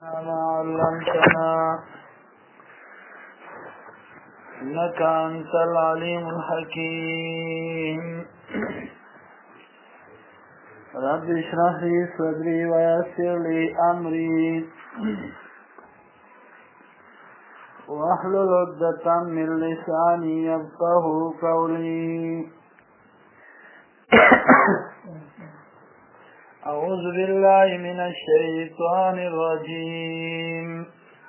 ما علمتنا إنك أنت العليم الحكيم رب اشرح لي صدري ويسر لي أمري واحلل عقدة من لساني يفقهوا قولي أعوذ بالله من الشيطان الرجيم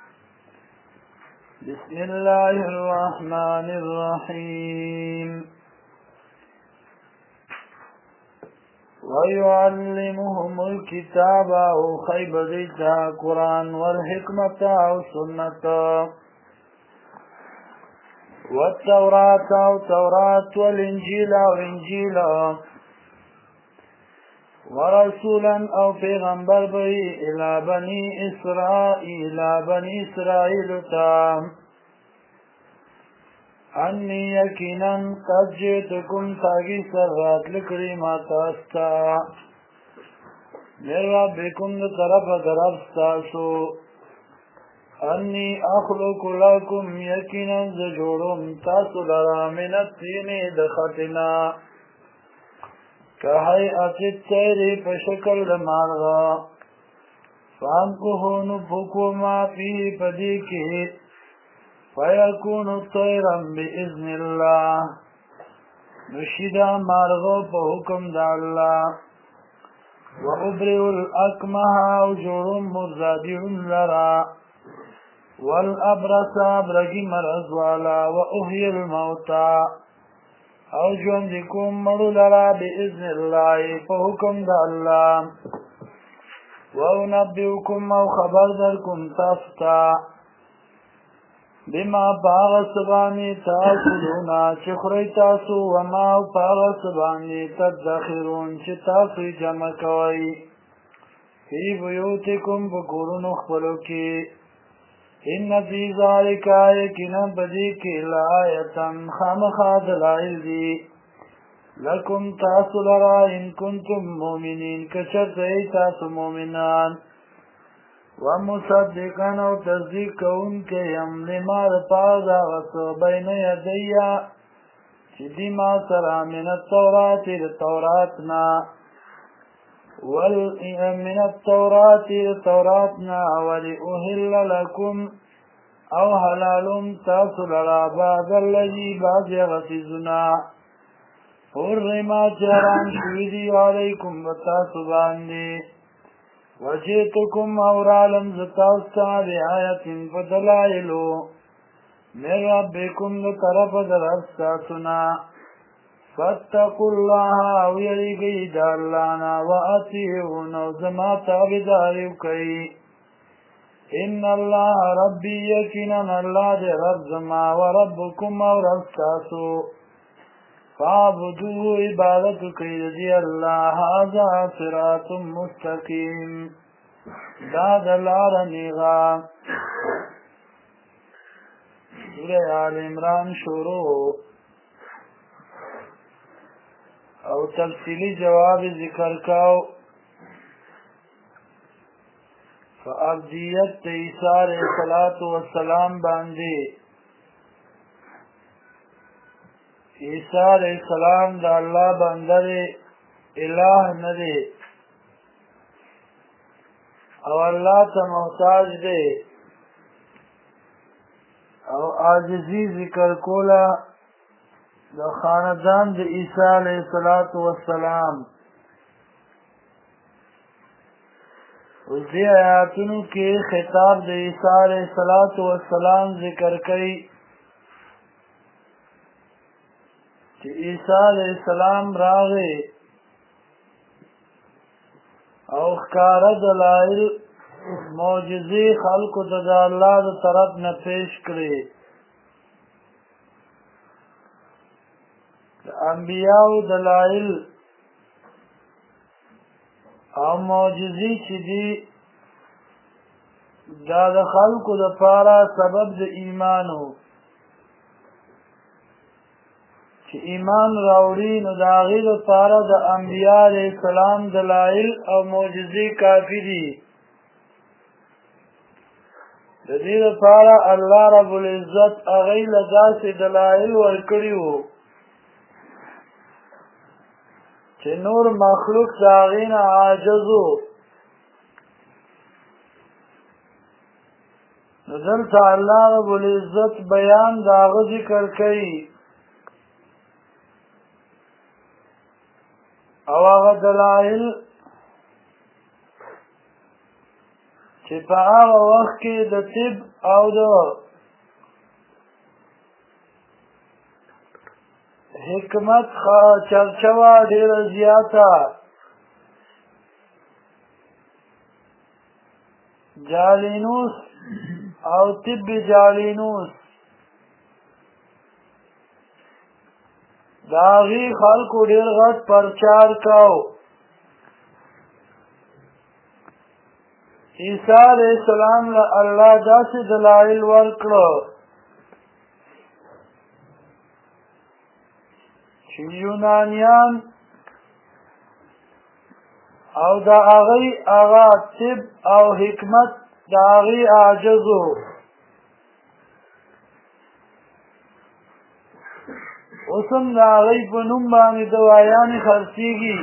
بسم الله الرحمن الرحيم ويعلمهم الكتاب أو خيبرتا قرآن والحكمة أو سنة والتوراة أو توراة والإنجيل أو إنجيل ورسولا أو پیغمبر بي إلى بني إسرائيل تام أني يكينا قد جئتكم تاقي سرات لكريمة تاستا من ربكم طرف درستاسو أني أخلق لكم يكينا زجورم تاسو لرا من التين دختنا كهيئة الطير فشكل المرغى فانكهوا نفكوا ما فيه فديكه فيكون طيرا بإذن الله نشدا مرغى فحكم دا الله وأبرئ الأكمه وجور مرزادع لرا والأبرص أبرق مرض والا وأحيي الموتى او ژوندکم مړو لرا بإذن الله په حکم د الله وانبئکم او خبر درکم تاسو ته بما باغ سبانی تاکلون چې خورئ تاسو وما باغ سبانی تدخرون چې تاسو جمع کوئ فی بیوتکم په کورونو خپلو کې إن في ذلك يكنا بديك لآية خامخا دلائل دي لكم تاسو لرا إن كنتم مؤمنين كشرط تاسو مؤمنان ومصدقا أو تصديقون كيم لما رفاظا وصو بين يدي شدي ما سرى من التوراة للتوراتنا من التوراة لتوراتنا ولأهل لكم أو حلال تاسل بعد الذي بعد غتزنا حرمات حرام شويدي عليكم وتاسبان دي وجئتكم أورالم زتاستا بآية فدلائلو من ربكم لطرف درستاتنا فاتقوا الله ويريقي دالانا وأطيعون وزما تابداري وكي إن الله ربي يكينا الله دي رب زما وربكم ورستاسو فاعبدوه عبادتك يدي الله هذا صراط مستقيم داد العرنيغا سورة آل عمران شروع او تفصیلی جواب ذکر کاو فعبدیت عیسی علیہ السلام باندې عیسی علیہ السلام دا الله بنده الہ نه دی او الله ته محتاج دی او عاجزی ذکر کولا د خاندان د عیسی علیه السلام اوس دې آیاتونو کې خطاب د عیسی علیه السلام ذکر کوي چې عیسی علیه السلام راغی او ښکاره دلایل معجزې خلکو ته د الله د طرف نه پیش کړي انبیاء دلائل او معجزې چې دي دا د خلکو لپاره سبب د ایمان وو چې ایمان راوړي نو د هغې لپاره د انبیاء علیه السلام دلایل او معجزې کافي دي د دې لپاره الله رب العزت هغوی له داسې دلایل ورکړي وو چې نور مخلوق د هغې نه عاجز و. نو دلته الله رب العزت بیان د هغه ذکر کوي او هغه دلایل چې په هغه وخت کې د طب او د حکمت چرچه وه ډېره زیاته. جالینوس او طب جالینوس د هغې خلکو ډېر غټ پرچار کو. عیسی علیه السلام له الله داسې دلایل ورکړه چې یونانیان او د هغې هغه طب او حکمت د هغې عاجز و. اوس هم د هغې په نوم باندې دوایانې خرڅېږي.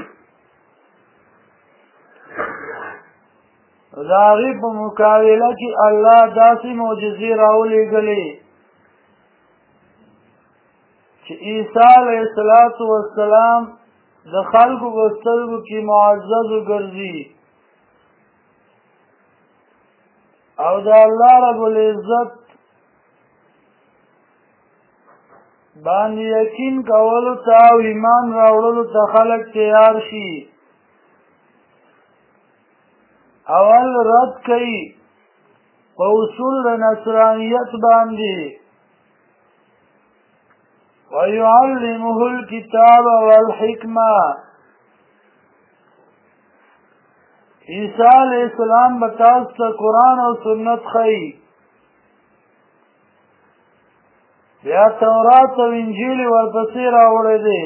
د هغې په مقابله کې الله داسې معجزې راولېږلې چې عیسی علیه السلام د خلکو په سترګو کې معزز وګرځي او د الله رب العزت باندې یقین کولو ته او ایمان راوړلو ته خلک تیار شي. اول رد کوي په اصول د نصرانیت باندې ويعلمه الكتاب والحکمه. عیسی علیه السلام به تاسو ته قرآن او سنت ښیي. بیا تورات او انجیل ورپسې راوړی دی.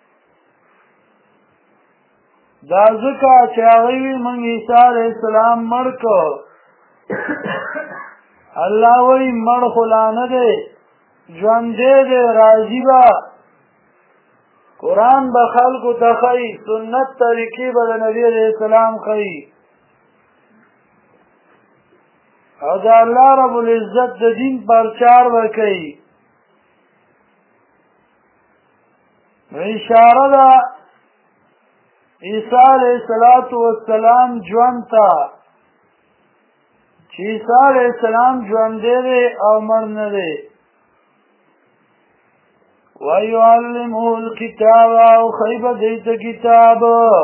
دا ځکه چې هغوی وي موږ عیسی علیه السلام مړ کړ. الله وایي مړ خو لا نه دی، ژوندی دی، راځي به. قرآن به خلکو ته ښیي، سنت طریقې به د نبي علیه السلام ښیي او د الله رب العزت د دین پرچار به کوي. نو اشاره ده عیسی علیه السلام ژوند ته چې عیسی علیه السلام ژوندی دی او مړ نه دی. وَيُعَلِّمُهُ الْكِتَابَ او ښیي به دوی ته کتاب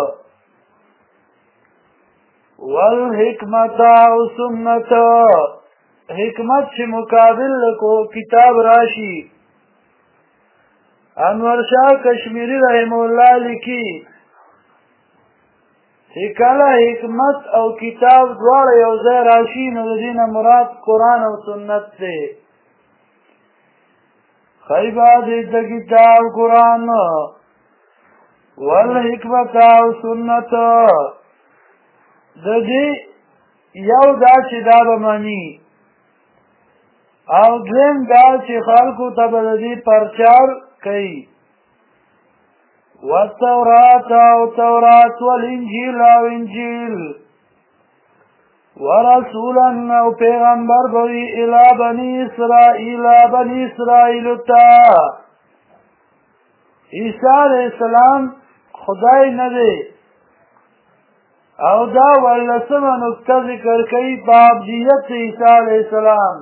والحکمت او سنت. حکمت چې مقابل کو کتاب راشي. انور شاه کشمیری رحمه الله لیکي چې کله حکمت او کتاب دواړه یو ځای راشي نو د دې نه مراد قرآن او سنت دی. ښیي به دوی ته کتاب قرآن والحکمت او سنت. د دې یو دا چې دا به مني او دویم دا چې خلکو ته به د دې پرچار کوي. والتورات او تورات والانجیل او انجیل ورسولا او پیغمبر بوي الى بني اسرائیل تا. عیسی علیه السلام خدای نه دی او دا ولسمه نکته ذکر کوي په ابدیت عیسی علیه السلام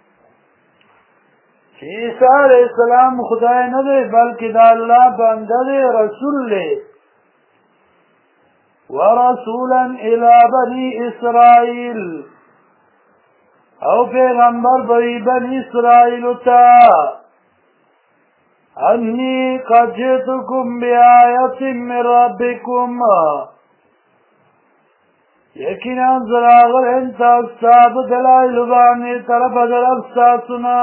چې عیسی علیه السلام خدای نه دی بلکې د الله بنده دی، رسول دی. ورسولا الى بني اسرائیل او پیغمبر بوي بني اسرائیل تا انی قد جئتکم بآیت من ربکم. یقینا زه راغلی تاسو ته په دلایلو باندې طرفه د رب ستاسو نه.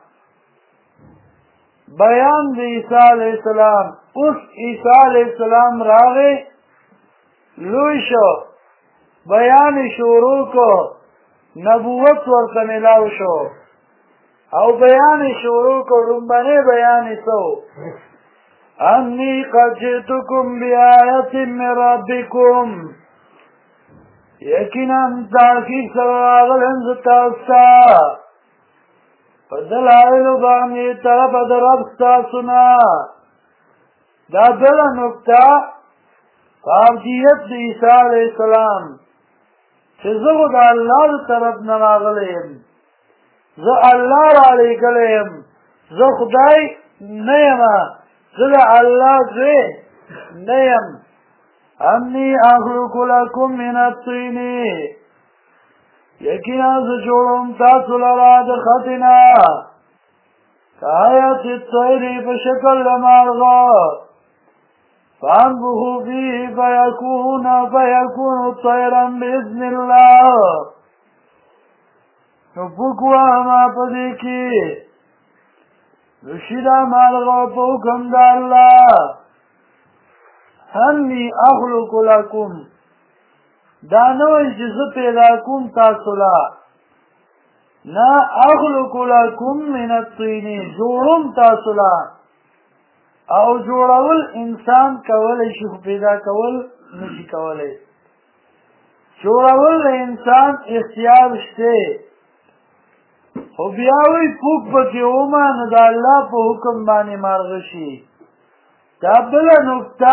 بیان د عیسی علیه السلام. اوس عیسی علیه السلام راغی، لوی شو، بیان شروع کو، نبوت ورته ملاو شو او بیان شروع کو لومبنی بیان سو انی قد جئتکم بیایت من ربکم یقینا تحقیق سراغلن ستاستا فدلائل بانی طرف در رب ستاسنا دا بلا نکتا فابدیت دی عیسیٰ علیہ السلام چه زو دا اللہ طرف نراغلیم زه الله را لګلم زه خدای نه یم زه د الله زوی نه یم انی اخلق لکم من الطین یقینا زه جوړوم تاسو لره د خټې نه کآیت الطیر په شکل د مارغه فانفخوا فیه فیکون طیرا باذن الله نو پوکوا ما پدې کې رشیدا مالغه په حکم د الله انی اخلق لکم دا نوې چې زه پیدا کوم تاسو لا نه اخلق لکم من الطین جوړوم تاسو لا او جوړول انسان کولای شي پیدا کول نشي کولای جوړول انسان اختیار شته خو بیاوی پوک پکی اوما نو دا اللہ پا حکم بانی مارغشی دا بلا نکتا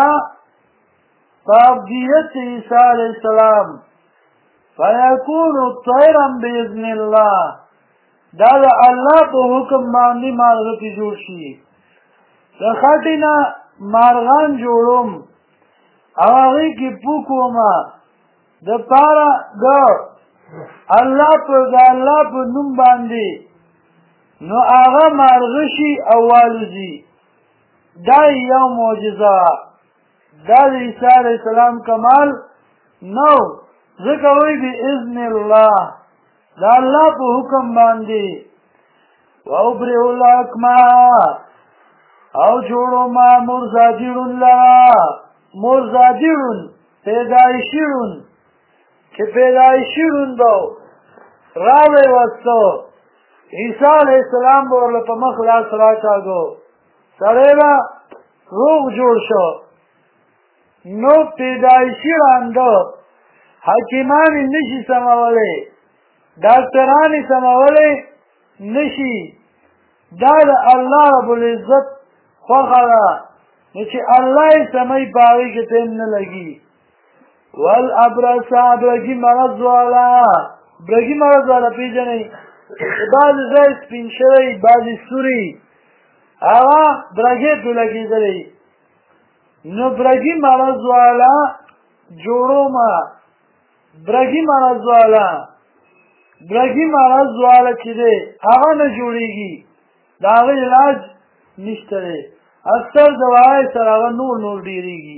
فابدیت عیسیٰ علیہ السلام فیکون طیرا بیذن اللہ دا دا اللہ پا حکم بانی مارغتی جوشی دا خاتینا مارغان جوڑم اواغی کی پوک اوما دا پارا دا الله په نوم باندې نو هغه مارغشي او والدي دا یو معجزه دا د عیسی علیه السلام کمال نو ځکه وایي باذن الله دا الله په حکم باندې وابرئ الاکمه او جوړو ما مرزاجرون لرا مرزاجرون پیدایشیرون که پیدایشیرون دو راوی وستو عیسیٰ علیہ السلام بورل پا مخلاص راکاگو سریبا روغ جوڑ شو نو پیدایشیران دو حکیمانی نشی سمولی ڈاکترانی سمولی نشی داد اللہ رب العزت خوخلا نچی اللہ سمی باغی کے تیم نلگی والابرس برگی مرض والا پی جنی بعض زی سپین شوی بعض سوری آغا برگی تو لگی دلی نو برگی مرض والا جوڑو ما برگی مرض والا چی دے آغا نجوڑی گی داغی علاج نشتره اکثر دوائی سر آغا نور دیری گی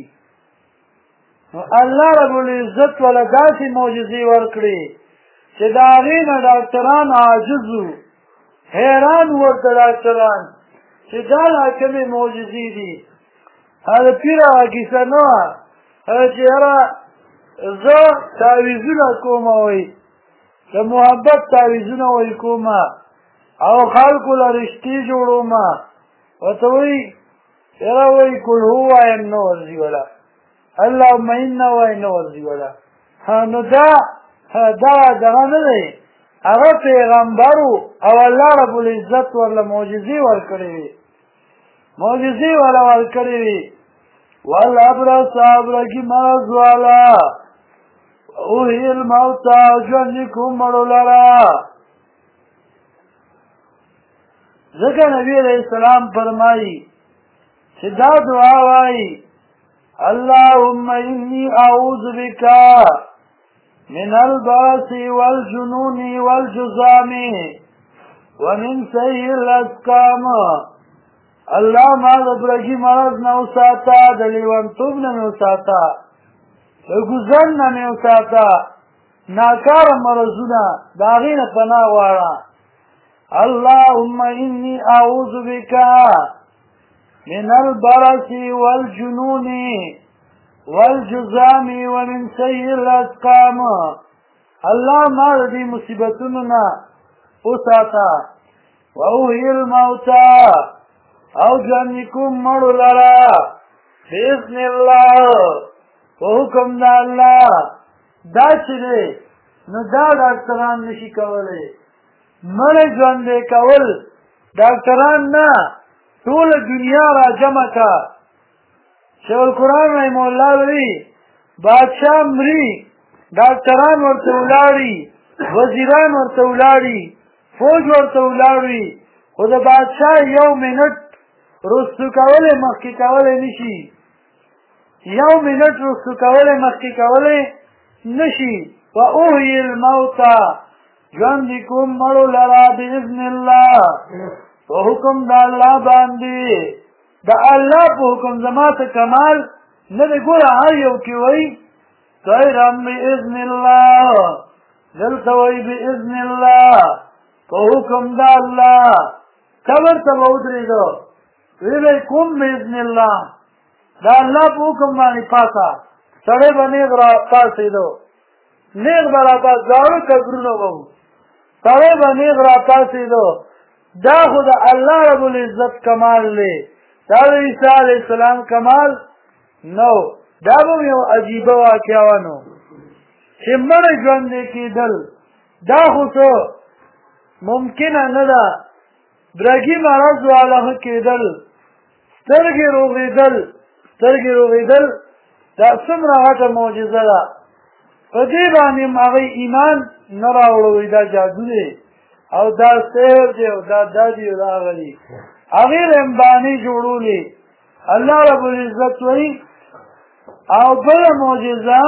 الله رب العزت ولا داسې معجزې ورکړي چې د هغې نه ډاکټران عاجز وو حیران ورته ډاکټران چې دا لا کومې معجزې دي هغه پیر هغه کیسه نه وه هغه چې یاره زه تعویذونه کوم وایي د محبت تعویذونه وایي کوم او خلکو له رشتې جوړوم ورته وایي یاره وایي کل هو وایم نه ورځي ولا اللهم انا وإنا ورزي ولا نو دا دغه نه دی هغه پیغمبرو او الله رب العزت ورله معجزې ورکړې وي والابرص ابرګي مرض والا اوهی الموتى ژوندي کوم مړو لره ځکه نبی علیہ السلام فرمایي چې دا دعا وایي اللهم إني أعوذ بك من البرص والجنون والجذام ومن سيء الأسقام الله ما د برګي مرض نه وساته د لیونتوب نه مې وساته د ګوزن نه مې وساته ناکاره مرضونه د هغې نه پناه غواړه اللهم إني أعوذ بك من البرص والجنون والجذام ومن سيء الأسقام الله ما د دې مصیبتونو نه وساته واحیی الموتى او ژوندي کوم مړو لره باذن الله په حکم د الله دا چې دی نو دا ډاکټران نشي کولی مړه ژوندی کول ډاکټران نه ټوله دنیا را جمع کا شیخ القرآن رحمه الله وی بادشاہ مري ډاکټران ورته ولاړي وزیران ورته ولاړي فوج ورته ولاړي خو د بادشاہ یو منټ رستو کولی مخکې کولی نشي یو منټ رستو کولی مخکې کولی نشي واحیی الموتى ژوندي کوم مړو لره باذن الله په حکم د الله باندې د الله په حکم زما ته کمال نه دی ګوره هر یو کې وایي طیرا باذن الله دلته وایي باذن الله په حکم د الله قبر ته به ودرېږه ویلی کوم باذن الله د الله په حکم باندې پاته سړی به نیغ را پاڅېدو نیغ به را پاس زاړه قبرونه به وو سړی به نیغ را پاڅېدو دا خو د الله رب العزت کمال دی دا د عیسی علیه السلام کمال نو دا به یو عجیبه واقعه وه نو چې مړه ژوندی کېدل دا خو څه ممکنه نه ده برګي مرض والا کېدل سترګې روغېدل دا څومره غټه معجزه ده په دې باندې هغوی ایمان نه راوړوي دا جادو دی او دا سحر دی او دا دادي او دا هغه دي هغې رمبانې جوړولې الله رب العزت وایي او بله معجزه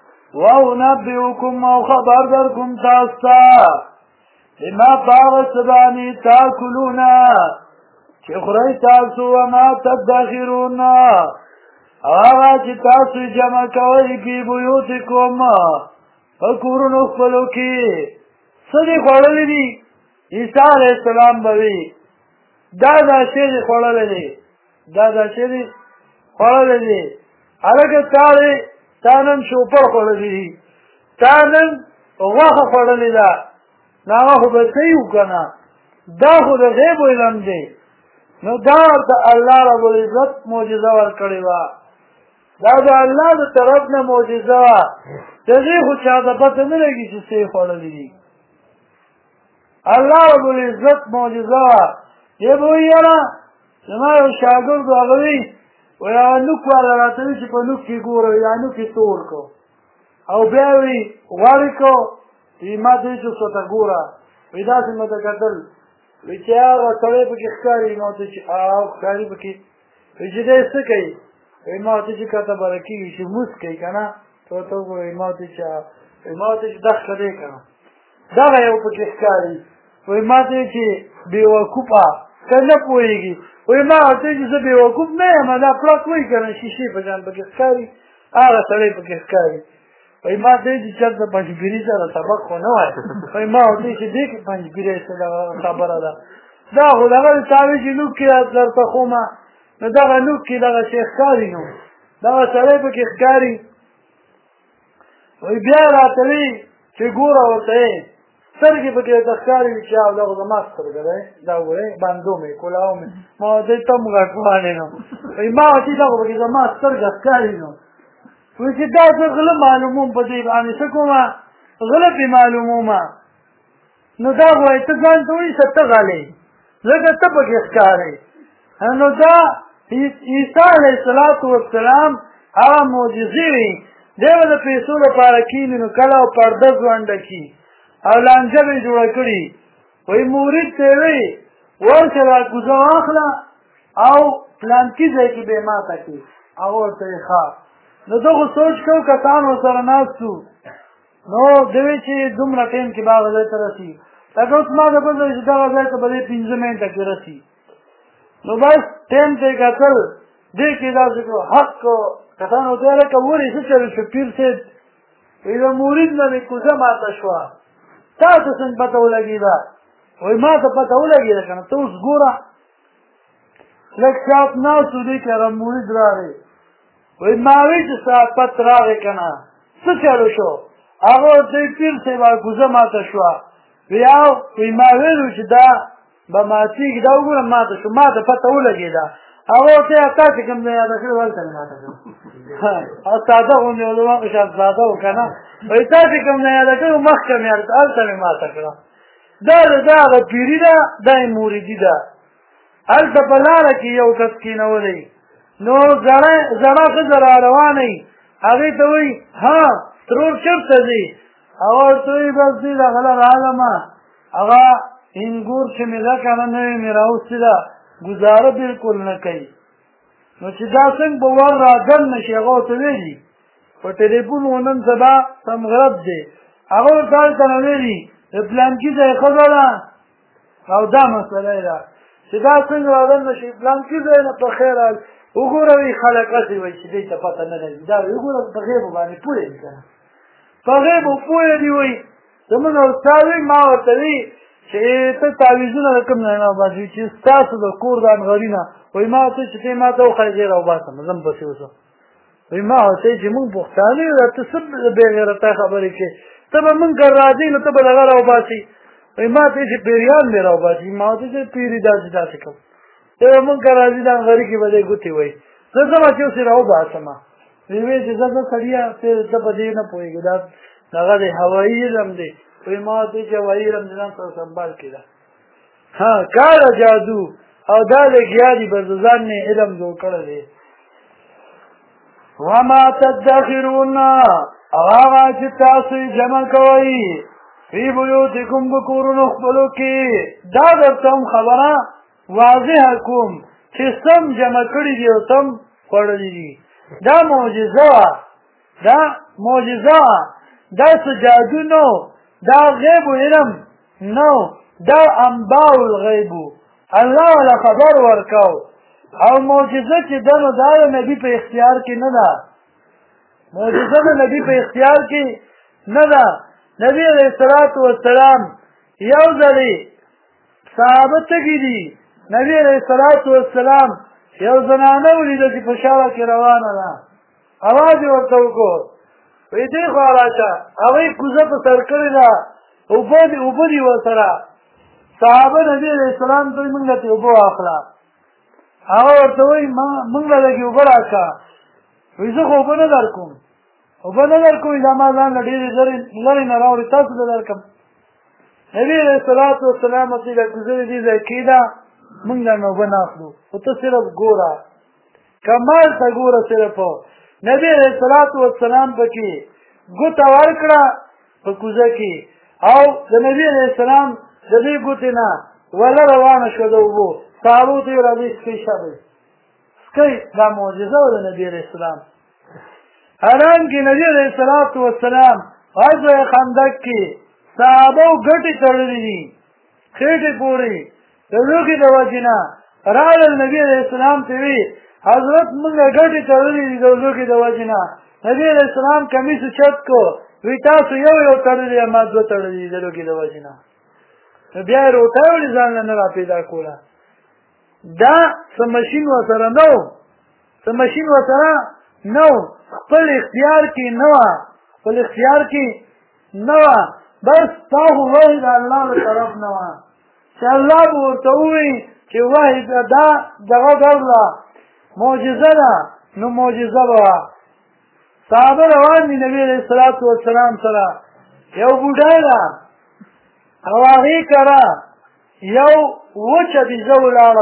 وانبئکم او خبر درکم تاسو ته بما په هغه څه باندې تاکلون چې خورئ تاسو وما تدخرون او هغه چې تاسو جمع کوئ فی بیوتکم په کورونو خپلو کې څه دې خوړلی دي عیسی علیه السلام به وي دا شی دې خوړلی دی هلکه تا نن شوپر خوړلی دي تا نن غوښه خوړلې ده نو هغه خو به څه یو که نه دا خو د غیب علم دی نو دا ورته الله رب العزت معجزه ورکړې وه دا د الله د طرف نه معجزه وه د دې خو چا ته پته نه لګي چې څه یې خوړلي دي الله رب العزت معجزه وه دی به وایي یاره زما یو شاګرد هغه وایي وایي هغه نوک والا راته وایي چې په نوک کې ګوره یا نوک یې تور کړو او بیا وایي غوړې کړو وایي ما ته وایي چې ورته ګوره وایي داسې مې ته کتل وایي چې هغه سړی پکې ښکاري ما ورته چې ښکاري پکې وایي چې دی څه کوي وایي ما ورته چې کاته بره کېږي چې لمونځ کوي که نه ته ورته وګوره ما ورته چې دښته دی که نه دغه یو پکې ښکاري وایي ما ته چې بېوقوفه که نه پوهېږي وایي ما ورته چې زه بېوقوف نه یم دا پړک وایي که نه شیشې په شان پکې ښکاري هغه سړی پکې ښکاري وایي ما ته چې چېرته پنجګیري سره سبق خو نه وایي وایي ما ورته چې دې کې پنجګیرۍ څه دغه خبره ده دا خو دغه تا وایي چې نوک کې درته ښومه نو دغه نوک کې دغه شی ښکاري نو دغه سړی پکې ښکاري وایي بیا راته وایي چې ګوره ورته یې سترګې پکې ورته ښکاري وي چې دا خو زما سترګه دی دا وګورئ بندو مې کولاو مې ما ورته ته هم غټ وانې نو وایي ما ورته دا خو پکې زما سترګه ښکاري نو وایي چې دا زه غله معلوموم په دې باندې څه کومه غله پې معلومومه نو دا خو وایي ته ځان ته وایي څه ته غلی ځکه ته پکې ښکارې نو دا عیسی علیه السلام هغه معجزې وي دی به د پیسو لپاره کښېني نو کله او پرده ځوانډه کړي او لانجه به یې جوړه کړي وایي مورید ته یې وایي ورشه را کوزه واخله او پلانکي ځای کې به یې ماته کړي هغه ورته یې ښه نو ده خو سوچ کوو کسان ورسره ناست وو نو ده وایي چې دومره ټایم کې به هغه ځای ته رسي لکه اوس ما ته پته چې دغه ځای ته به دې 5 منټه کې رسي نو بس ټایم ته یې کتل دې کې داسې کړو حق کسان ورته ویل لکه ورې څه چلو شو پیر صاحب وایي د مورید نه مې کوزه ماته شوه تا ته څنګه پته ولګېده وایي ما ته پته ولګېده که نه ته اوس ګوره لږ ساعت ناست و دې کې هغه مورید راغی وایي ما وایي چې ساعت پت راغی که نه څه چلو شو هغه ورته پیر صاحب کوزه ماته شوه وی ما ویلو چې دا به ماتېږي دا وګوره ماته شو ما ته پته ولګېده هغه ورته تا چې کوم ځای یاده کړې هلته مې ماته کړه ساده غوندې علما په شان ساده و که نه وایي تا چې کوم ځای یاده کړې مخکې مې هلته مې ماته کړه دا د هغه پیري ده دا یې موریدي ده هلته په لاره کې یو کس کېنولی نو زړه ښځه را روانه وي هغې ته وایي ها ترور چېرته ځي هغه ورته وایي بس دې دغه له راغلمه هغه انګور چې مې ده که نه نوې مې راوستې ده ګزاره بلکل نه کوي نو چې دا څنګه به ور راګن نه شي هغه ورته ویلي په ټلیفون و نن سبا سمغرب دی هغه ورته هلته نه ویلي د پلانکي ځای ښځه ده او دا مسله یې ده چې دا څنګه راګن نه شي پلانکي ځای نه په خیر حال وګوره وایي خلک هسې وایي چې دې ته پته نه لګي دا وګوره په غیبو باندې پوه یې که نه په غیبو پوه دي وایي زمونږ استاد وایي ما ورته وایي چې ته تعویضونه د کوم ځای نه وباسې چې ستاسو د کور د انغري نه وایي ما ورته چې ته ما ته وښایې زه یې راوباسم زه م پسې اوسم وایي ما ورته چې موږ پښتانه یو ته څه بې غیرته خبرې کوې ته به موږ کر راځې نو ته به دغه راوباسې وایي ما ته چې پیریان مې راوباسي ما ورته چې پیري داسې داسې کوم ته به موږ کر راځې د انغري کې به دی ګوتې وایي زه ځمه چې اوس یې راوباسمه ویې ویې چې زه سړیه ته په دې نه پوهېږې دا دغه دی هوایي علم دی وی ما ته چې هوایي علم د ځان سره سنبال کړي ده ها کاره جادو او دا لګیا دي بس د ځان نه علم جوړ کړی دی وما تدخرون او هغه چې تاسو یې جمع کوئ فی بیوتکم په کورونو خپلو کې دا درته هم خبره واضحه کوم چې سم جمع کړي دي او سم خوړلي دي دا معجزه وه دا معجزه وه دا څه جادو نه دا غیب علم نو دا انباء الغیب الله ولا خبر ورکاو او معجزه چې ده نو دا د نبي په اختیار کې نه ده معجزه د نبي په اختیار کې نه ده نبي علیه الصلاة والسلام یو ځلې صحابه تږي دي نبي علیه الصلاة والسلام یو زنانه ولیده چې په شاړه کې روانه ده اواز یې ورته وکړو وی دې خوا راشه هغوی کوزه په سر کړې ده اوبه دي ورسره صحابه نبي علیه السلام ته وایي موږ ته اوبه واخله هغه ورته وایي موږ له لږې اوبه راکړه وایي زه خو اوبه نه درکوم دا ما ځان له ډېرې لرې نه راوړې تاسو به درکړم نبي علیه الصلاة والسلام ورته دا کوزه د دې ځای کېږده موږ درنه اوبه نه اخلو خو ته صرف ګوره کمال ته ګوره صرف نبی علیه الصلاة والسلام پکې ګوته ورکړه په کوزه کې او د نبی علیه السلام د دې ګوتې نه وله روانه شوه د اوبو صحابو ته یې راځئ سکۍ شابئ سکۍ دا معجزه وه د نبي علیه السلام حالانکې نبي علیه الصلاة والسلام غزوه خندق کې صحابو ګټې تړلې دي خېټې پورې د لوښي د وجې نه راغلل نبي علیه السلام ته وی حضرت موږ ګټې تړلې دي د لوښي د وجې نه نبي علیه السلام کمیس چت کو وی تاسو یو تړلې ما دوه تړلې دي د لوښي د وجې نه نو بیا یې روټاولې ځان نه را پیدا کوله دا څه مشین ورسره نه و خپل اختیار کې نه وه بس تا خو وحی د الله له طرف نه وه چې الله به ورته ووایي چې وحی دا دغه ډوله معجزه ده نو معجزه به وه صحابه روان دي نبي علیه الصلاة والسلام سره یو بوډا ده او هغې کره یو وچه بیزه ولاړه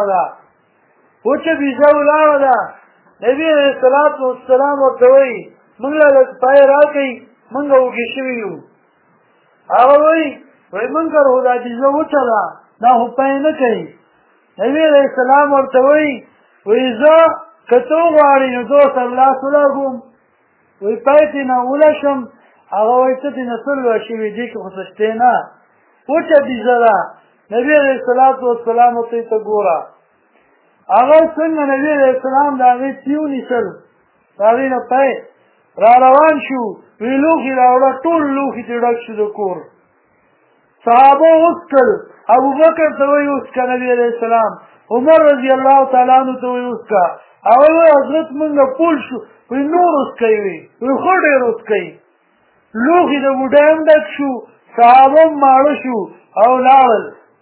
ده نبي علیه الصلاة والسلام ورته وایي موږ له لږ پای راکئ موږ وږي شوي یو هغه وایي موږ کره خو دا بیزه وچه ده دا خو پای نه کوي نبي علیه السلام ورته وایي زه که ته وغواړې نو زه ورسره لاس ولګوم وایي پای ترې نه ولشم هغه وایي ته ترې نه څه لوه شوي دې کې خو څه شتی نه وچه بیزه ده نبي علیه الصلاة والسلام ورته ته ګوره هغه څنګه نبي علیه السلام د هغې تیو نیسل د هغې نه پی را روان شو وی لوښي راوړه ټول لوښي ترې ډک شو د کور صحابه وڅکل ابوبکر ته وایي وڅکه نبي علیه السلام عمر رضی الله تعالی عنه ته وایي وڅکه هغه وایي حضرت موږ پول شو وی نور وڅکئ وی ښه ډېر وڅکئ لوښي د بوډۍ هم ډک شو صحابه هم ماړه شو او لاړل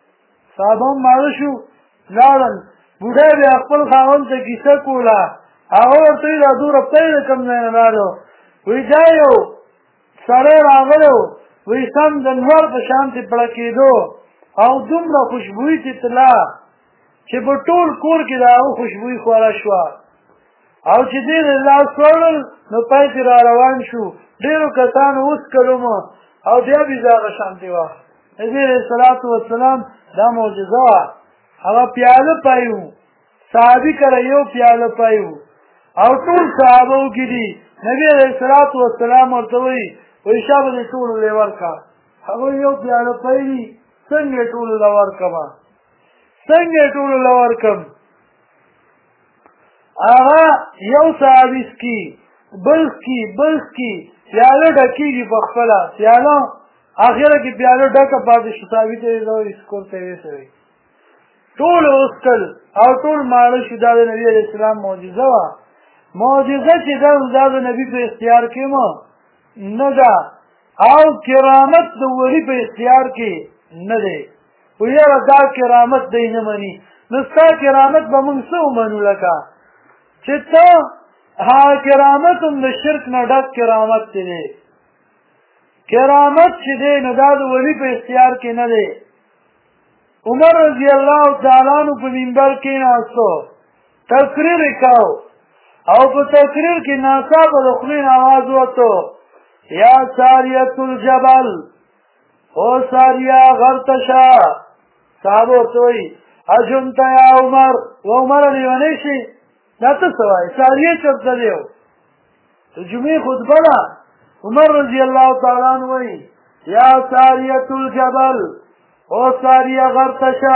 بوډۍ بیا خپل خاوند ته کیسه کوله هغه ورته وایي دا دومره پی د کوم ځای نه راغلی وایي دا یو سړی راغلی وایي سم د لمر په شانتې پړکېدو او دومره خوشبویي ترې تله چې په ټول کور کې د هغه خوشبویي خوره شوه او چې دې د لاس وړل نو پای کې را روان شو ډېرو کسانو وڅکلم او بیا بیا هغه شانتې وه نبي علیه الصلاة والسلام دا معجزه وه هغه پیاله پای و صحابي کره یو پیاله پای و او ټول صحابه کې دي نبي علیه الصلاة والسلام ورته وایي شابه دې ټولو له ورکړه هغوی یو پیاله پای دي څنګه یې ټولو له ورکړمه هغه یو صحابي څکي بل څکي پیاله ډکېږي په خپله پیاله اخره کې پیاله ډکه پاتې شو صحابي ته یې وایي سکور ته یې ویسوئ ټول وڅکل او ټول ماړه شو دا د نبي علیه السلام معجزه وه معجزه چې دا د نبي په اختیار کې نه ده او کرامت د ولي په اختیار کې نه دی خو یاره دا کرامت دی نه مني نو ستا کرامت به موږ څه ومنو لکه چې ته هغه کرامت هم د شرک نه ډک کرامت چې دی کرامت چې دی نو دا د ولي په اختیار کې نه دی عمر رضی الله تعالی عنہ په منبر کېناستو تقریر یې کاو او په تقریر کې ناڅاپه د خولې نه آواز وته یا ساریة الجبل او ساریه غرتشا صحابه ورته وایي اجنت یا عمر و عمر لیونی شي دا ته څه وایي ساریه چېرته دی د جمعې خطبه ده عمر رضی الله تعالی عنہ وایي یا ساریة الجبل او ساریه غرتشا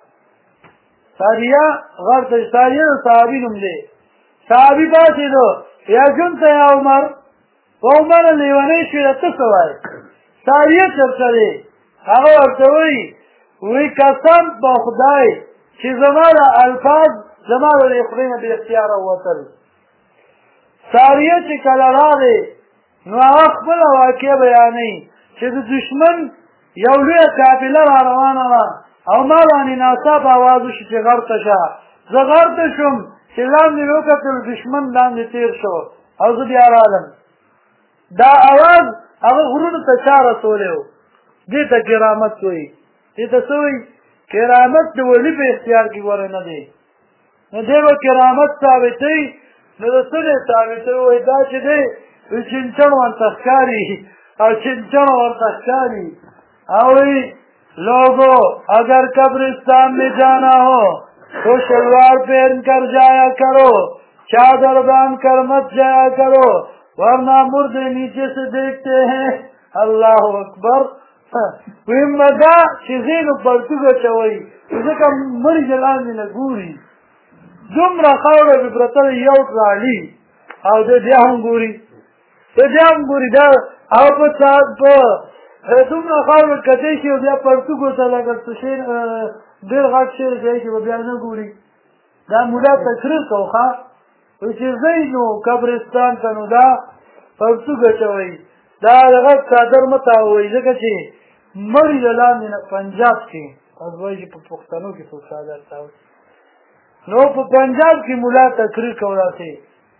ساریه د صحابي نوم دی صحابي پاڅېدو یا اجنت یا عمر عمر لیونی شي د ته څه وایي ساریه چېرته دی هغه ورته وایي قسم په خدای چې زما د الفاظ زما د خولې نه بې اختیاره ووتل ساریه چې کله راغی نو هغه خپله واقع بیانوي چې د دشمن یو لویه قافله را روانه وه او ما باندې ناڅاپه آواز وشو چې غرته شه زه غرته شوم چې لاندې مې وکتل دشمن لاندې تېر شو او زه بیا رالم دا اواز هغه غرونو ته چا رسولی و دې ته کرامت وایي دې ته څه وایي کرامت د ولي په اختیار کې ګوره نه دی نو دی به کرامت ثابتوي نو د څه دی ثابتوي وایي دا چې دی چنچڼ ورته ښکاري او چنچڼ ورته ښکاري او وایي لوگو اگر قبرستان میں جانا ہو تو شلوار پہن کر جایا کرو چادر باندھ کر مت جایا کرو ورنہ مردے نیچے سے دیکھتے ہیں اللہ اکبر ویمدا چیزینو پرتوګه چوي ځکه مړي جلاندې نه ګوري دومره خاوره به پرته یو راړي او دې هم ګوري دا او په سات په دومره خاوره کته شي بیا پرتوګه ته لګل څه ډېر غټ شي چې بیا نه ګوري دا مولا تقریر کوخه چې زینو قبرستان ته نو دا پرتوګه چوي دا هغه صادر متاوي ځکه چې مړی د لاندې نه پنجاب کې اوس وایي چې په پښتنو کې څوک صادر تاوي نو په پنجاب کې مولا تقریر کولاسي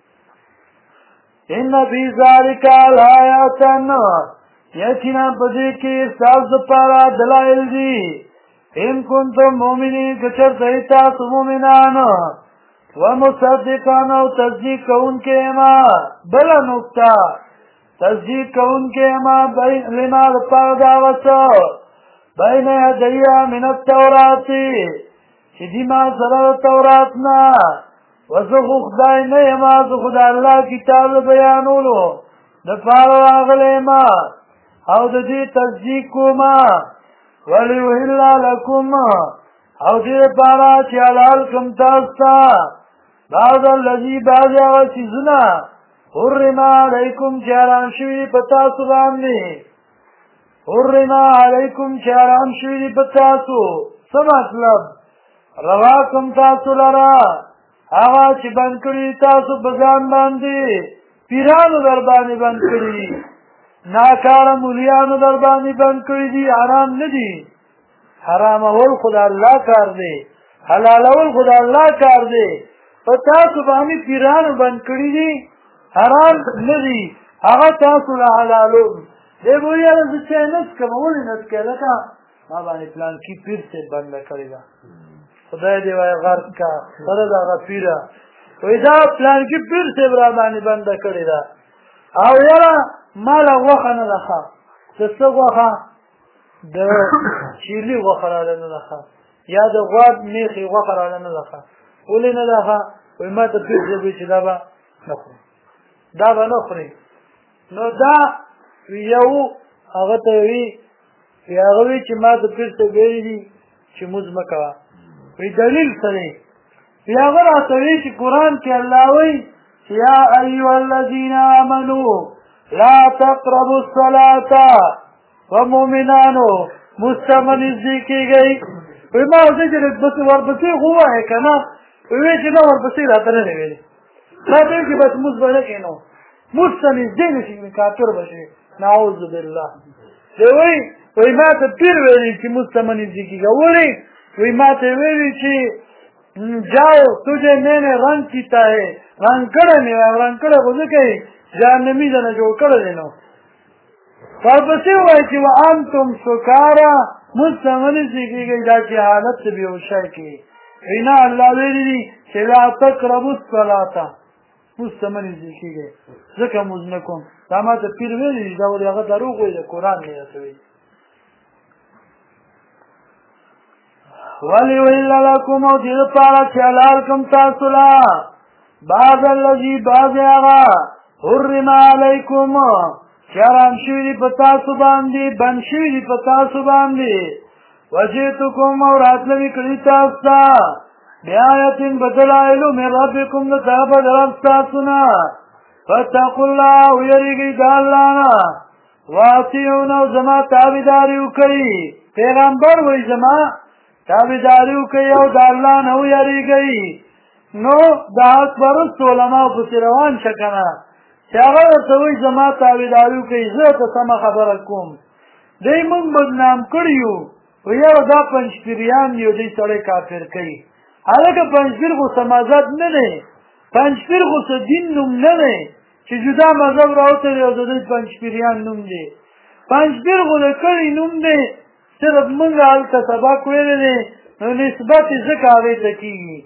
ان فی ذلک الآیات یقینا په دې کې ستاسو لپاره دلایل دي ان کنتم مؤمنین که چېرته تاسو مؤمنان ومصدقان او تصدیق کوونکي ما بله نکته تصدیق کوونکي ما لما لپاره د هغه څه بین یدیه من التورات چې دي ما سره د تورات نه وزه خو خدای نه یم زه خو د الله کتاب بیانولو دپاره راغلی یم او د دې تصدیق کومه ولیحل لکم او دې دپاره چې حلال کړم تاسو ته بعض الذي بعض هغه څیزونه حرم علیکم چې حرام شوي په تاسو باندې حرم علیکم چې حرام شوي په تاسو څه مطلب روا کوم تاسو لره هغه چې بند کړي تاسو په ځان باندې پیرانو در باندې بند کړي ناکاره مولیانو در باندې بند کړي دي حرام نه دي حرامول خو د الله کار دی حلالول خو د الله کار دی په تاسو باندې پیرانو بند کړي دي حرام نه دي هغه تاسو له حلالو دی وایي یاره زه چای نه څښم ولې نه څښې ځکه ما باندې پلانکي پیر صاحب بنده کړې ده خدای دې وایي غرق کا سره د هغه پیره وایي دا پلانکي پیر صاحب را باندې بنده کړې ده او یاره ما له غوښه نه ده ښه د څه غوښه د چیلي غوښه راله نه ده ښه یا د غواب میخې غوښه راله نه ده ښه ولې نه ده ښه وایي ما ته پیر صاحب وایي چې دا به نه خوري دا به نه خوري نو دا یو هغه ته وي هغه وایي چې ما ته پیر صاحب ویلي دي چې مونځ مه کوه وایي دلیل څه دی هغه راته وایي چې قرآن کې الله وایي یا ایها الذین آمنوا لا تقربوا الصلاة ومؤمنانو مستمع نږدې کېږئ وایي ما ورته چې ورپسې خو ووایې که نه وایي چې نه ورپسې راته نه دی ویلي ما ته چې بس مونځ به نه کښېنو مونځ ته نږدې نه شي کافر به شي نعوذ بالله دی وایي ما ته پیر ویلي چې مونځ ته مه نږدې کېږه ولې وایي ما ته ویلي چې جاؤ تجھے میں نے رنگ کیتا ہے رنگ کڑے نہیں رنگ کڑے خود کہی جہنمی جانا جو کڑے دینا ورپسې وایي چې وانتم سکارا مستمنی سیکھی گئی دا چې حالت سے بیهوشی کی اینا الله ویلي دي چې لا تقربوا الصلاة مستمنی سیکھی گئی ځکه مونځ نه کوم دا ما ته پیر ویلي دي دا ولې هغه دروغ وایي د قرآن نه راته وایي وَلِوِلَّ لَكُمْ او دې لپاره چې حلال کم تاسو له بعض الذي بعض هغه حرم علیکم چې حرام شوي دي په تاسو باندې بند شوي دي په تاسو باندې وجئتکم او راتلوي کړي تاسو ته بآیة بدلایلو من ربکم د طرفه د رب ستاسو نه فاتقوا الله ویریږئ د الله نه واطیعون او زما تابعداري وکړئ پیغمبر وایي زما تابعداري وکړئ او د الله نه ویریږئ نو د حق پرست علماو پسې روان شه که نه چې هغه ورته وایي زما تابعداري وکړئ زه ته سمه خبره کوم دوی موږ بدنام کړي یو وایي یاره دا پنجپیریان دي او دوی سړی کافر کوي هلکه پنجپیر خو څه مذهب نه دی پنجپیر خو څه دین نوم نه دی چې جدا مذهب راوتلی او د دوی پنجپیریان نوم دی پنجپیر خو د کړي نوم دی صرف موږ هلته سبق ویلی دی نو نسبت یې ځکه هغې ته کېږي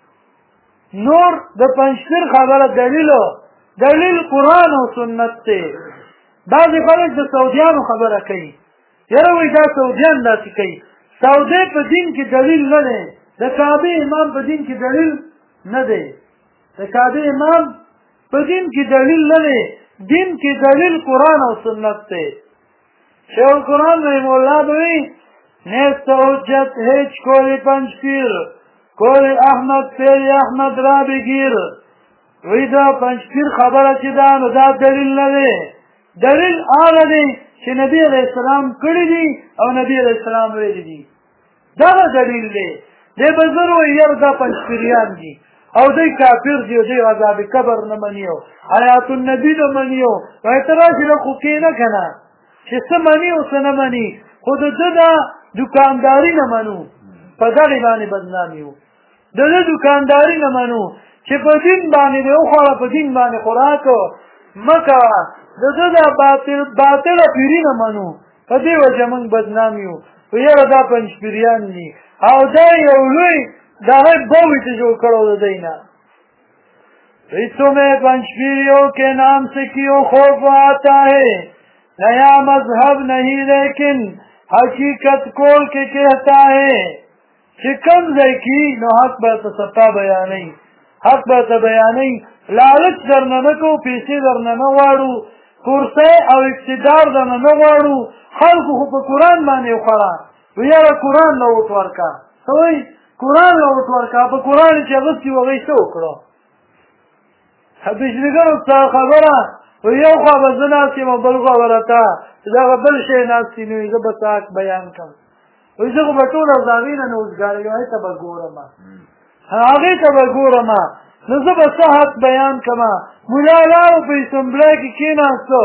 نور د پنجپیر خبره دلیل قرآن او سنت دی بعضې خلک د سعودیانو خبره کوي یاره وایي دا سعودیان داسې کوي سعودی په دین کې دلیل نه دی د کعبې امام په دین کې دلیل نه دی د کعبې امام په دین کې دلیل نه دی دین کې دلیل قرآن او سنت دی شیخ القرآن رحم الله به وایي نیست حجت هیچ کولی پنجپیر کولی احمد پیر احمد را بگیر وی دا پنجپیر خبره چې دا نو دا دلیل نه دی دلیل هغه دی چې نبی علیه السلام کړي دي او نبی علیه السلام ویلي دي دغه دلیل دی دی به زر وایي یاره دا پنجپیریان دي او دوی کافر دي او دوی عذاب قبر نه مني او حیات النبي نه مني او وایي ته راشي له خو کښېنه که نه چې څه مني او څه نه مني خو د ده دا دوکانداري نه منو په دغې باندې بدنامي وو د ده دوکانداري نه منو چې په دین باندې دې وخوړه په دین باندې خوراک مه کوه د ده دا باطله پیري نه منو په دې وجه موږ بدنامي وو و یاره دا پنجپیریان دي او دا یو لوی دغه بوی ته جوړ کړی د دوی نه تمہیں پنجپیریوں کے نام سے کیوں خوف آتا ہے نیا مذہب نہیں لیکن حقیقت کول کے کہتا ہے چې کم ځای کې نو حق به ته ستا بیانوي حق به ته بیانوي لالچ درنه نه کوو پیسې درنه نه غواړو کرسی او اقتدار درنه نه غواړو خلکو خو په قرآن باندې وخوړه و یاره قرآن له وټ ورکړه څه وایي قرآن له وټ ورکړه په قرآن چې اغوستي و هغوی څه وکړو بجلیګرو څه خبره و یو خوا به زه ناست یم او بل خوا به راته چې دغه بل شی ناستي نه وي زه به څه حق بیان کړم وایي زه خو به ټوله د هغې نه نوزګارېږم هغې ته به ګورم هغې ته به ګورم نو زه به څه حق بیان کړم ملا لاړو په اسمبلی کې کېناستو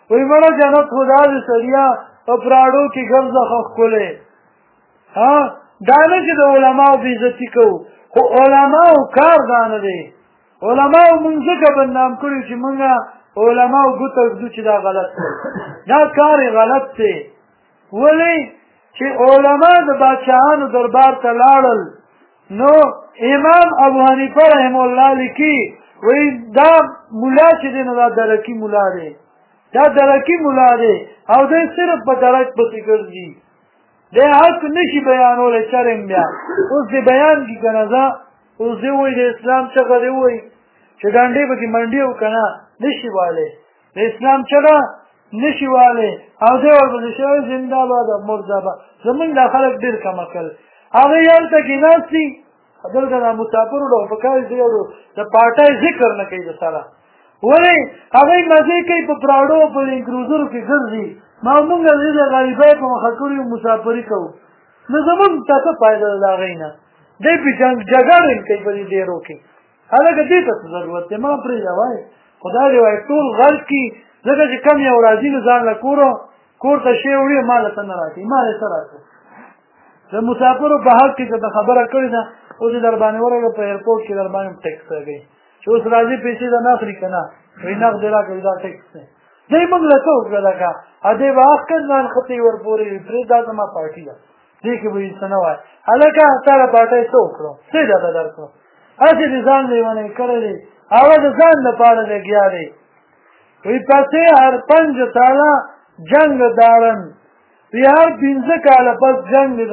وی مړه جنت خدا دې سړیا په پراړو کې ګرځه ښکلې دا نه چې د علماو بې عزتي کوو خو علماو کار دا نه دی علماو مونږ ځکه بدنام کړي چې مونږ علماو ګوته ږدو چې دا غلط دی دا کار یې غلط دی ولې چې علما د بادشاهانو دربار ته لاړل نو امام ابو حنیفه رحم الله لیکي وی دا مولا چې دی نو دا درکي مولا دی دا درکي مولا دی او دی صرف په درک پسې ګرځي دی حق نشي بیانولی چرم بیا اوس دی بیان کی که نه زه اوس دی وایي د اسلام چغه دی وایي چې ډنډې پکې منډې و که نه نشي والی د اسلام چغه نشي والی او دی ورپسې شوی زنده باد مرزابه زمونږ دا خلک ډېر کم عقل هغوی هلته کېناستي دلته دا مسافرو ډول په کار دی د پاټۍ ذکر نه کوي د سره ولې هغوی مزې کوي په پراډو په لینکروزرو کې ګرځي ما مونږ د غریبۍ په مخه کړي مسافري کوو نو زمونږ ته څه فایده ده د هغوی نه دی پې جګړې کوي په دې ډېرو کې هلکه دې ته څه ضرورت دی ما پرېږده وایي خدای دې وایي ټول غرض کړي ځکه چې کم یو راځي نو ځان له کور ته شی وړي ما له څه نه راکوي ما له څه راکوي د مسافرو په حق کې که خبره کړې ده اوس یې در باندې ورغله په ایرپورټ کې در باندې ټیکس لګوي چې اوس راځي پیسې ده نه اخلي که نه وایي نغد یې راکوي دا ټیکس دی دی موږ له څه وکړه لکه دې به حق کړ ځان خطې ورپورې وي پرې دا زما پارټي ده دې کې به یې څه نه وایي هلکه تا له پارټۍ څه وکړو څه یې درته درکړو هسې دې ځان لیونی کړی دی هغه د ځان لپاره لګیا دی وی پسې هر 5 ساله جنگ دارن وی هر 15 کاله پس جنگ دی د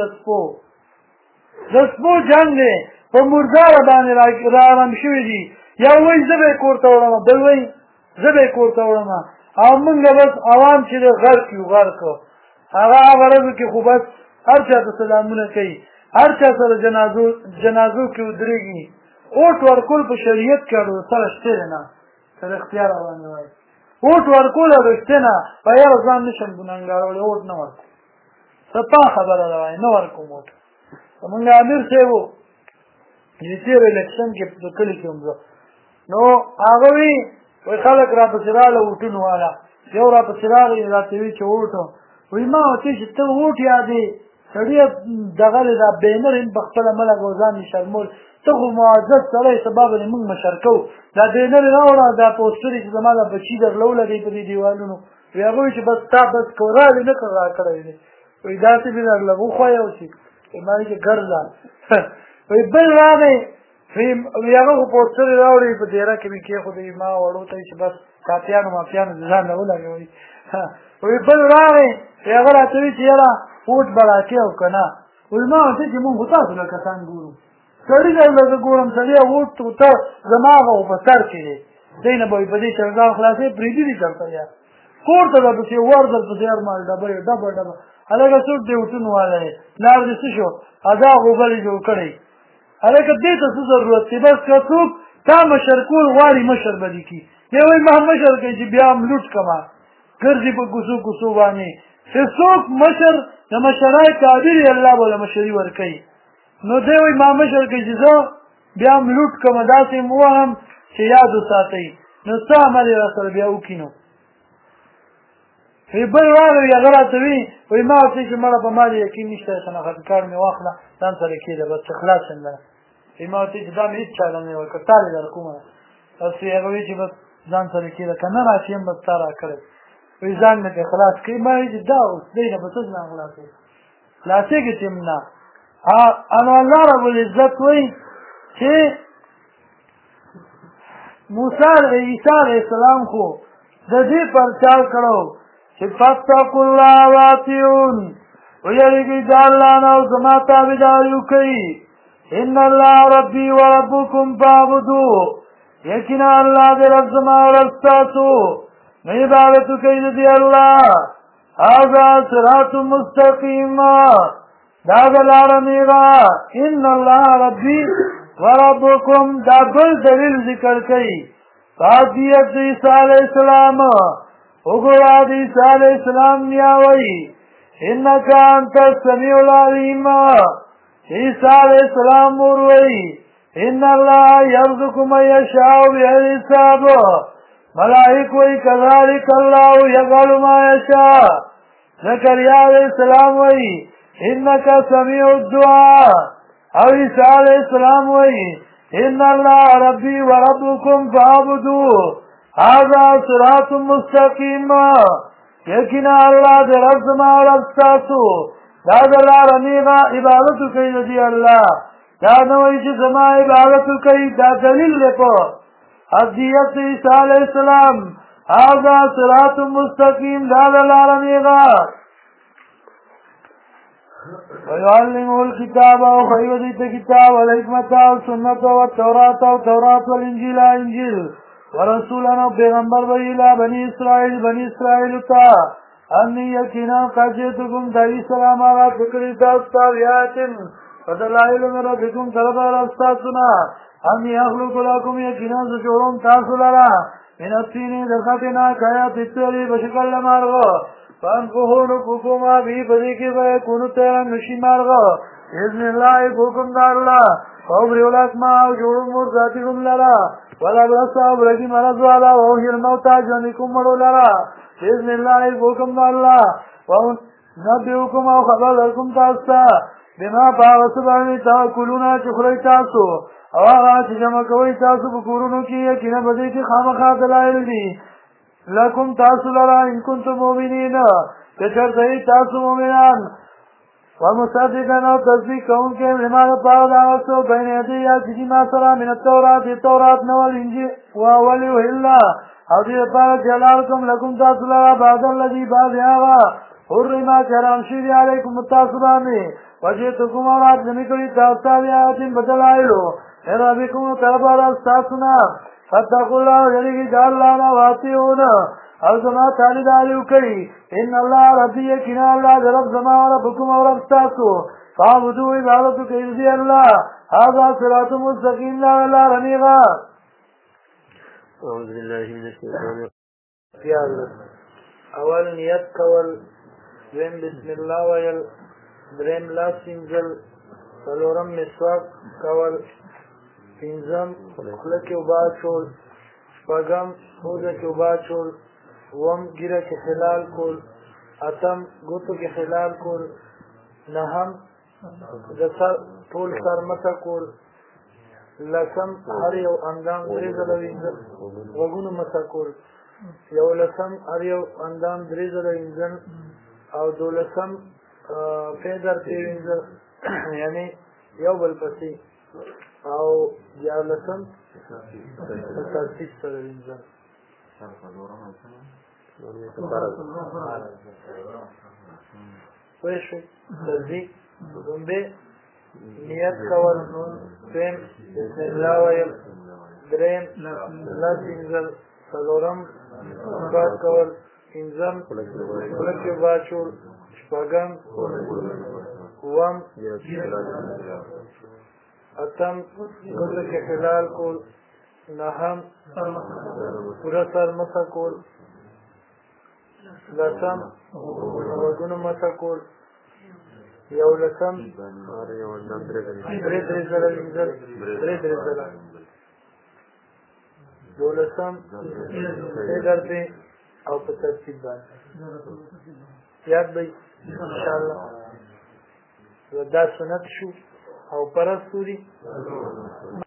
سپو جنگ دی په مرداره باندې را آرام شوي دي یو وایي زه به یې کور ته وړم بل وایي زه به یې کور ته وړم او مونږ بس عوام چې دی غرق یو غرق هغه ورځو کې خو بس هر چا ته سلامونه کوي هر چا سره جنازو کې ودرېږي اوټ ورکول په شریعت کې اړو سره شته دی نه تر اختیار باندې وایي اوټ ورکول رښتې نه په یاره ځان نشم ګنهګارولی اوټ نه ورکوم سپا خبره ده وایي نه ورکوم اوټ زمونږ امیر صاحب و د تېر الیکشن کې په کلي کې هم زه نو هغه وي وایي خلک راپسې راغله اوټونو والا یو راپسې راغی راته وي چې اوټ وایي ما ورته چې ته اوټ یادې سړیه دغه دی دا بینر هم په خپله مه لګوه ځان یې شرمول ته خو معزز سړی سبا به دې مونږ مشر کوو دا بینر یې راوړه دا پوسټر چې زما دا بچي درله ولګوي په دې دیوالونو وایي هغه وایي چې بس تا بس کو راغلې نه که راکړی دی وایي داسې مې درله وښویه اوسي ما وایي چې ګرځه وایي بل راغی وایي هغه خو پوسټر یې راوړی په دیره کې مې کېښودی ما وړو ته چې بس کاپیانو ماپیانو د ځان نه ولګوئ وایي بل راغی وایي هغه راته وایي چې یاره اوټ به راکې او که نه وایي ما ورته چې مونږ خو تاسو له کسان ګورو سړي درله زه ګورم سړیه اوټ ته زما هغه خو په سر کې دی دی نه به وایي په دې چرګان خلاصوې پرېږدي دي چېرته یار کور ته درپسې ورځل پسې هر مال ډبه ډبه هلکه څوک دې اوټون والی دی لار دې څه شو ادا غوبل یې جوړ کړی هلکه دې ته څه ضرورت دی بس که څوک تا مشر کول غواړي مشر به دې کي دی وایي ما مشر کوي چې بیا هم لوټ کړمه ګرځي په کوڅو کوڅو باندې چې څوک مشر د مشرای قادر یې الله به له مشري ورکوي نو دی وایي ما مشر کوي چې زه بیا هم لوټ کړمه داسې م ووهم چې یاد وساتئ نو څه عمل یې راسره بیا وکړي نو بل راغی هغه راته وي وایي ما ورته چې مړه په ما دې یقین نشته شناخت کارت مې واخله ځان سره کېږده بس چې خلاص یم لره وایي ما ورته چې دا مې هېڅ چاله نه ورکړه تا دې در کومه بس هغه وایي چې بس ځان سره کېږده که نه راشي یم بس تا راکړی وایي ځان مې پرې خلاص کړي ما وایي چې دا اوس دی نه به څه ځان خلاصوي خلاصېږي چې نه نو الله ربالعزت وایي چې موسی عیسی علیه السلام خو د دې پرچار کړو چې فاتقوا الله واتقون ویریږئ د الله نه او زما تابعداري وکړئ ان الله ربي وربكم فاعبدوه یقینا الله دې رب زما او رب ستاسو نه عبادت وکړئ د دې الله هذا صراط مستقیم دا به لاره میغه ان الله ربي وربكم دا بل دلیل ذکر کوي فاضیت عیسی علیه السلام وګوره د عیسی علیه السلام بیا وایي انک انت السمیع العلیم عیسی علیه السلام ور وایي ان الله یرزق من یشاء بغیر حساب ملائک وی کذالک اللہ یفعل ما یشاء زکریا علیہ السلام وی انک سمیع الدعاء او عیسیٰ علیہ السلام وی ان اللہ ربی و ربکم فعبدوه هذا صراط مستقیم یقینا اللہ دے رب زما و رب ستاسو دا دلہ رمیغا عبادتو کئی دی اللہ دا نوئی چی زما عبادتو کئی دا دلیل لپو حدیت عیسیٰ علیہ السلام هذا صراط مستقیم دا دلہ رمیغا ويعلمه الكتاب وخيرت كتاب والحكمة والسنة والتوراة والتوراة والإنجيل إنجيل ورسولنا پیغمبر ویلا بنی اسرائیل تا انی یقینا قد جئتکم دعی سلام آغا فکری تاستا ویاتن فدلائل من ربکم طلب رستاسنا انی اخلق لکم یقینا زجورم تاسو لرا من التینی درخطنا کایا تتولی بشکل لمارغو فانفهون حکوما بھی بدی کی بے کونو تیران نشی مارغو اذن اللہ حکم دار اللہ وابری الاسماء جوڑم مرزاتکم لرا ولا برسا برگی مرض والا وحی الموتا جنکم مرو لرا اذن اللہ حکم دار اللہ ونبیوکم او خبر لکم تاستا بما باغسبانی تاکلونا چخری تاسو او آغا چی جمع کوئی تاسو بکورونو کی یقینا بدی کی خامخات دلائل دی لکم تاسو لرا ان کنتم مومنین کچر صحیح تاسو مومنان ومصدقا او تصدیق کون کے لماذا پاو دعوتو بین یدی یا چیزی ما سرا من التورات نوال انجی واولیو حلا او دی پارا جلالکم لکم تاسو لرا بعد اللذی بعد آغا حرما کرام شیدی علیکم التاسبانی وجیتکم اولاد زمکلی تاستاوی آیتین بدلائلو ربکم طرفا راستاسونا فتقوا اللہ جلیگی جال لانا واتیونا او زما تالیداریو کئی ان اللہ ربی یقینا اللہ رب زما و ربکم و رب ستاسو فعبدو عبادتو کئی اللہ هذا صراط مستقیم لا اللہ رمیغا اعوذ باللہ من الشیطان الرجیم اول نیت کول دویم بسم اللہ ویل دریم لاس انجل څلورم مسواک کول پنځم خوله کې اوبه اچول شپږم پوزه کې اوبه اچول اووم ږیره کې خلال کول اتم ګوتو کې خلال کول نهم د سر ټول سر مسح کول لسم هر یو اندام درې ځله وینځل غوږونه مسح کول یولسم هر یو اندام درې ځله وینځل او دولسم فیدر پرې وینځل یعنی یو بل پسې او دیارلسم ترتیب سره وینځل پوه شوې تصدیق لومبې نیت کول دویم بسم الله ویل دریم لاس وینځل څلورم مسواک کول پنځم خوله کې اوبه اچول شپږم اووم اتم ګوتو کې خلال کول نهم پوره سر مسح کول لسم غوږونه مسح کول یولسم درې ځله وینځل درې ځله دولسم فیدر پې او په ترتیب باندې یاد به انشاءالله دا سنت شو او پرستو دي